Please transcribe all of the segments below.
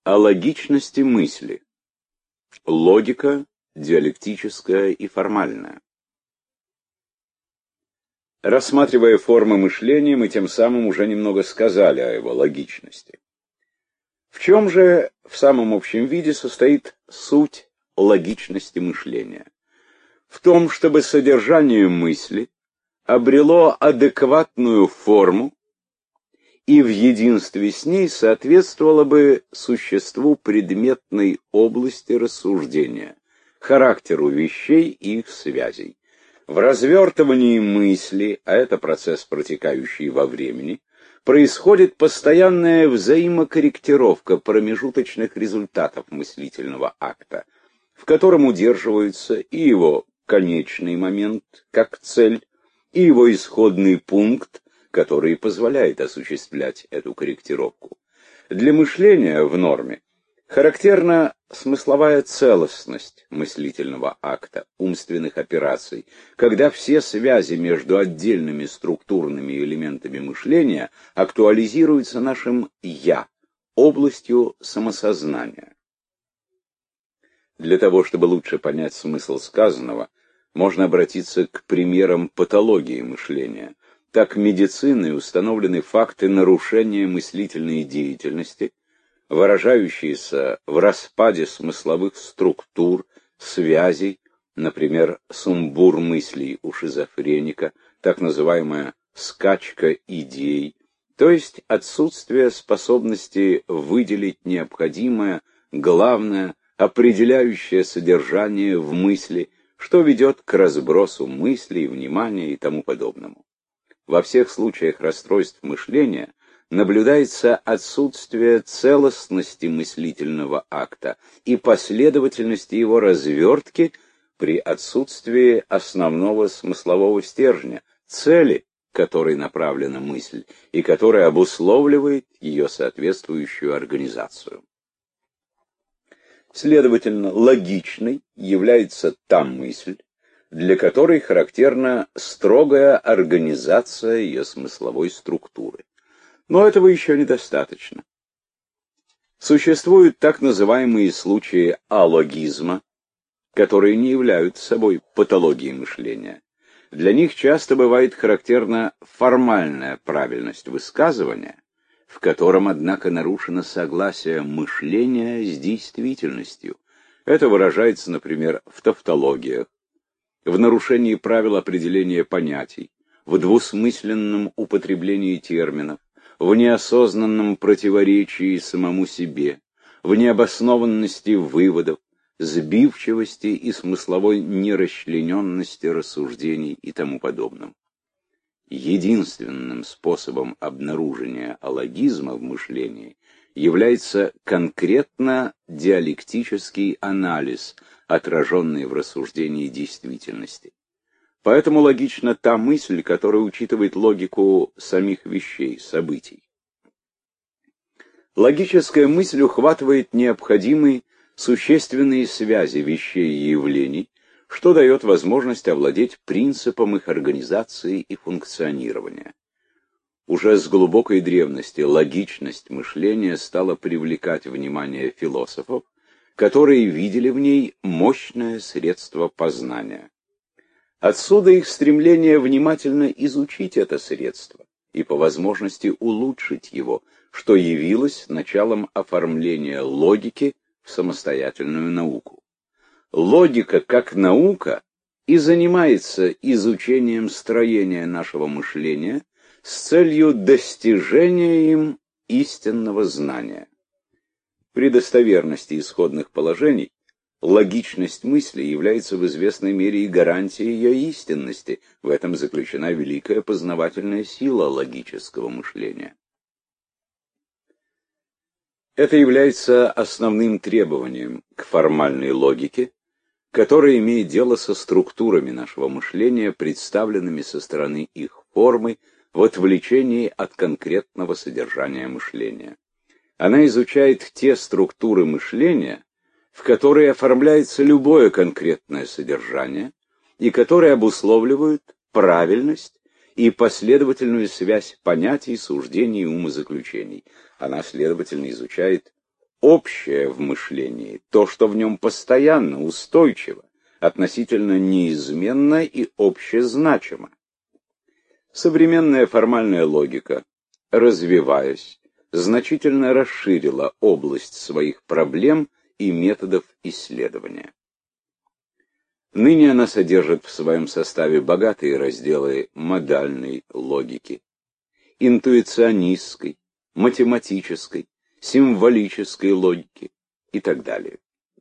О логичности мысли. Логика диалектическая и формальная. Рассматривая формы мышления, мы тем самым уже немного сказали о его логичности. В чем же в самом общем виде состоит суть логичности мышления? В том, чтобы содержание мысли обрело адекватную форму и в единстве с ней соответствовало бы существу предметной области рассуждения, характеру вещей и их связей. В развертывании мысли, а это процесс, протекающий во времени, происходит постоянная взаимокорректировка промежуточных результатов мыслительного акта, в котором удерживаются и его конечный момент, как цель, и его исходный пункт, который позволяет осуществлять эту корректировку. Для мышления в норме характерна смысловая целостность мыслительного акта, умственных операций, когда все связи между отдельными структурными элементами мышления актуализируются нашим «я», областью самосознания. Для того, чтобы лучше понять смысл сказанного, можно обратиться к примерам патологии мышления. Так медициной установлены факты нарушения мыслительной деятельности, выражающиеся в распаде смысловых структур, связей, например, сумбур мыслей у шизофреника, так называемая скачка идей, то есть отсутствие способности выделить необходимое, главное, определяющее содержание в мысли, что ведет к разбросу мыслей, внимания и тому подобному. Во всех случаях расстройств мышления наблюдается отсутствие целостности мыслительного акта и последовательности его развертки при отсутствии основного смыслового стержня, цели, к которой направлена мысль и которая обусловливает ее соответствующую организацию. Следовательно, логичной является та мысль, для которой характерна строгая организация ее смысловой структуры. Но этого еще недостаточно. Существуют так называемые случаи алогизма, которые не являются собой патологией мышления. Для них часто бывает характерна формальная правильность высказывания, в котором, однако, нарушено согласие мышления с действительностью. Это выражается, например, в тавтологиях, в нарушении правил определения понятий, в двусмысленном употреблении терминов, в неосознанном противоречии самому себе, в необоснованности выводов, сбивчивости и смысловой нерасчлененности рассуждений и тому подобном. Единственным способом обнаружения алогизма в мышлении является конкретно диалектический анализ, отраженный в рассуждении действительности. Поэтому логична та мысль, которая учитывает логику самих вещей, событий. Логическая мысль ухватывает необходимые существенные связи вещей и явлений, что дает возможность овладеть принципом их организации и функционирования. Уже с глубокой древности логичность мышления стала привлекать внимание философов, которые видели в ней мощное средство познания. Отсюда их стремление внимательно изучить это средство и по возможности улучшить его, что явилось началом оформления логики в самостоятельную науку. Логика как наука и занимается изучением строения нашего мышления с целью достижения им истинного знания. При достоверности исходных положений логичность мысли является в известной мере и гарантией ее истинности. В этом заключена великая познавательная сила логического мышления. Это является основным требованием к формальной логике, которая имеет дело со структурами нашего мышления, представленными со стороны их формы, в отвлечении от конкретного содержания мышления. Она изучает те структуры мышления, в которые оформляется любое конкретное содержание, и которые обусловливают правильность и последовательную связь понятий, суждений и умозаключений. Она, следовательно, изучает общее в мышлении, то, что в нем постоянно, устойчиво, относительно неизменно и общезначимо. Современная формальная логика, развиваясь, значительно расширила область своих проблем и методов исследования. Ныне она содержит в своем составе богатые разделы модальной логики, интуиционистской, математической, символической логики и так далее.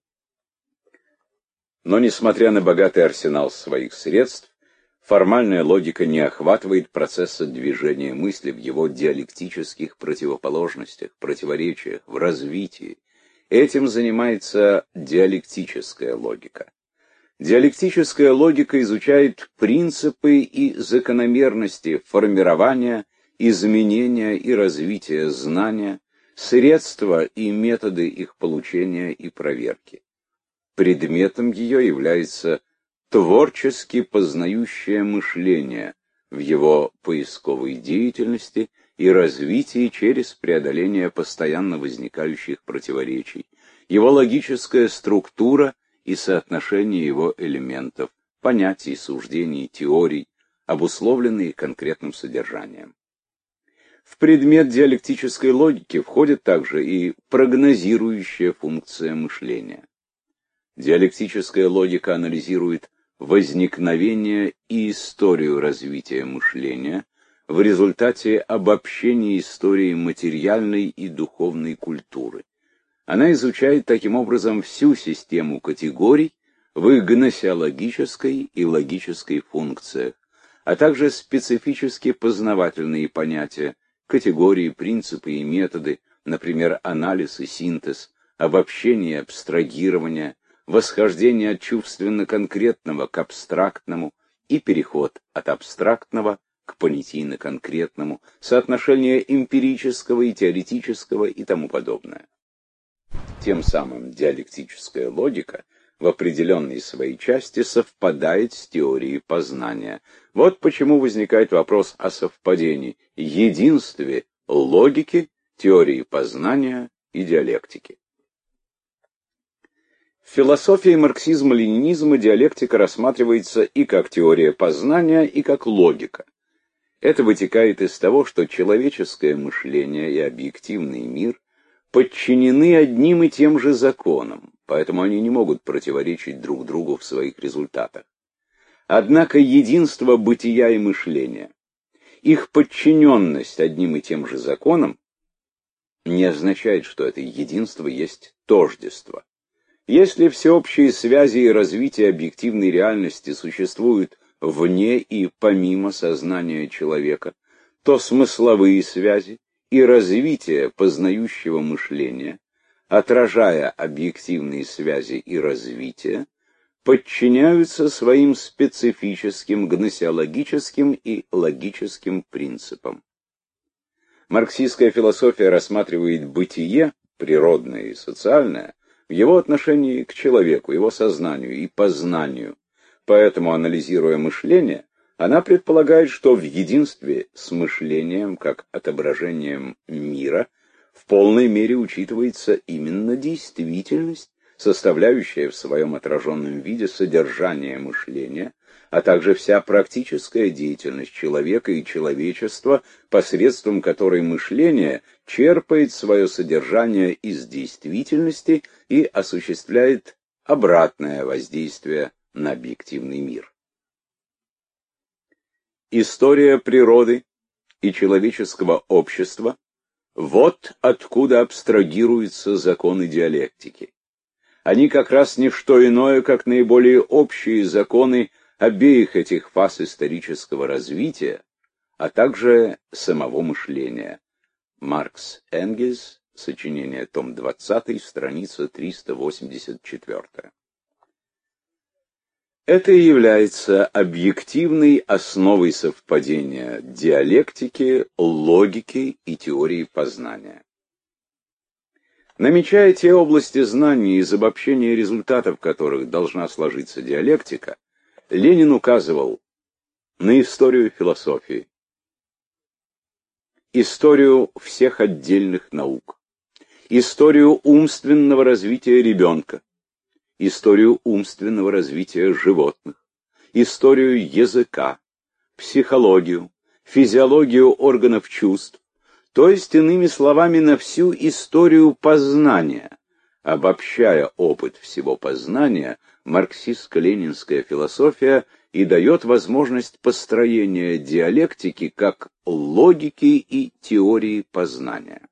Но, несмотря на богатый арсенал своих средств, формальная логика не охватывает процесса движения мысли в его диалектических противоположностях, противоречиях, в развитии. Этим занимается диалектическая логика. Диалектическая логика изучает принципы и закономерности формирования, изменения и развития знания, средства и методы их получения и проверки. Предметом ее является творчески познающее мышление в его поисковой деятельности и развитии через преодоление постоянно возникающих противоречий, его логическая структура и соотношение его элементов, понятий, суждений, теорий, обусловленные конкретным содержанием. В предмет диалектической логики входит также и прогнозирующая функция мышления. Диалектическая логика анализирует возникновение и историю развития мышления в результате обобщения истории материальной и духовной культуры. Она изучает таким образом всю систему категорий в их гносеологической и логической функциях, а также специфически познавательные понятия, категории, принципы и методы, например, анализ и синтез, обобщение и абстрагирование, восхождение от чувственно-конкретного к абстрактному и переход от абстрактного к понятийно-конкретному, соотношение эмпирического и теоретического и тому подобное. Тем самым диалектическая логика в определенной своей части совпадает с теорией познания. Вот почему возникает вопрос о совпадении, единстве логики, теории познания и диалектики. В философии марксизма-ленинизма диалектика рассматривается и как теория познания, и как логика. Это вытекает из того, что человеческое мышление и объективный мир подчинены одним и тем же законам, поэтому они не могут противоречить друг другу в своих результатах. Однако единство бытия и мышления, их подчиненность одним и тем же законам, не означает, что это единство есть тождество. Если всеобщие связи и развитие объективной реальности существуют вне и помимо сознания человека, то смысловые связи и развитие познающего мышления, отражая объективные связи и развитие, подчиняются своим специфическим гносеологическим и логическим принципам. Марксистская философия рассматривает бытие, природное и социальное, в его отношении к человеку, его сознанию и познанию. Поэтому, анализируя мышление, она предполагает, что в единстве с мышлением, как отображением мира, в полной мере учитывается именно действительность, составляющая в своем отраженном виде содержание мышления, а также вся практическая деятельность человека и человечества, посредством которой мышление черпает свое содержание из действительности и осуществляет обратное воздействие на объективный мир. История природы и человеческого общества – вот откуда абстрагируются законы диалектики. Они как раз не что иное, как наиболее общие законы обеих этих фаз исторического развития, а также самого мышления. Маркс Энгельс, сочинение, том 20, страница 384. Это и является объективной основой совпадения диалектики, логики и теории познания. Намечая те области знаний, из обобщения результатов которых должна сложиться диалектика, Ленин указывал на историю философии, историю всех отдельных наук, историю умственного развития ребенка, историю умственного развития животных, историю языка, психологию, физиологию органов чувств, то есть, иными словами, на всю историю познания. Обобщая опыт всего познания, марксистско-ленинская философия и дает возможность построения диалектики как логики и теории познания.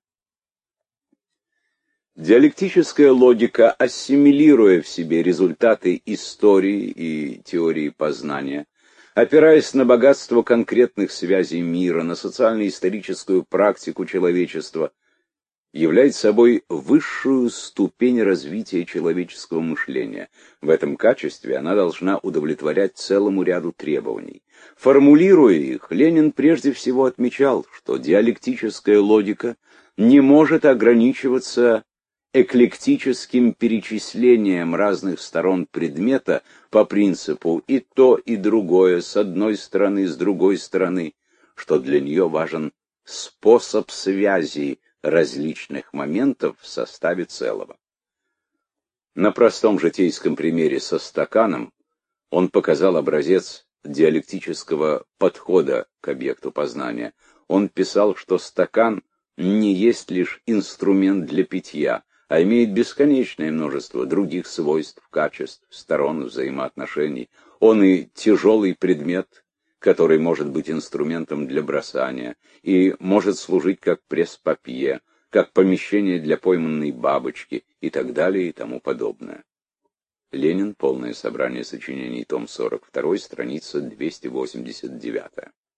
Диалектическая логика, ассимилируя в себе результаты истории и теории познания, опираясь на богатство конкретных связей мира, на социально-историческую практику человечества, является собой высшую ступень развития человеческого мышления. В этом качестве она должна удовлетворять целому ряду требований. Формулируя их, Ленин прежде всего отмечал, что диалектическая логика не может ограничиваться эклектическим перечислением разных сторон предмета по принципу и то, и другое, с одной стороны, с другой стороны, что для нее важен способ связи различных моментов в составе целого. На простом житейском примере со стаканом он показал образец диалектического подхода к объекту познания. Он писал, что стакан не есть лишь инструмент для питья, а имеет бесконечное множество других свойств, качеств, сторон взаимоотношений. Он и тяжелый предмет, который может быть инструментом для бросания, и может служить как пресс-папье, как помещение для пойманной бабочки и так далее и тому подобное. Ленин. Полное собрание сочинений, том 42, страница 289.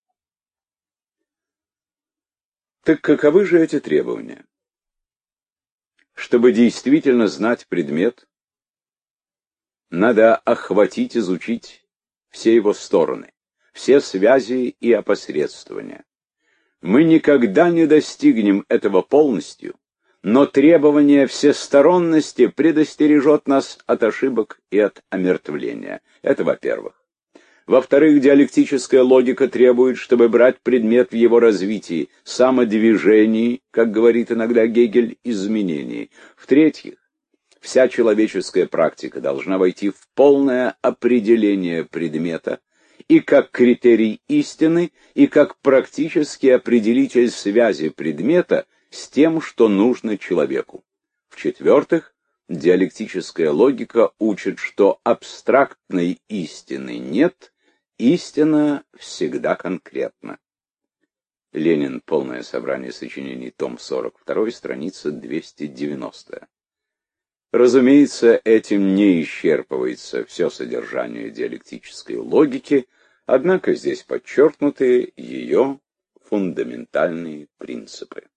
Так каковы же эти требования? Чтобы действительно знать предмет, надо охватить, изучить все его стороны, все связи и опосредствования. Мы никогда не достигнем этого полностью, но требование всесторонности предостережет нас от ошибок и от омертвления. Это во-первых. Во-вторых, диалектическая логика требует, чтобы брать предмет в его развитии, самодвижении, как говорит иногда Гегель, изменении. В-третьих, вся человеческая практика должна войти в полное определение предмета и как критерий истины, и как практический определитель связи предмета с тем, что нужно человеку. В-четвертых, диалектическая логика учит, что абстрактной истины нет, истина всегда конкретна. Ленин. Полное собрание сочинений, том 42, страница 290. Разумеется, этим не исчерпывается все содержание диалектической логики, однако здесь подчеркнуты ее фундаментальные принципы.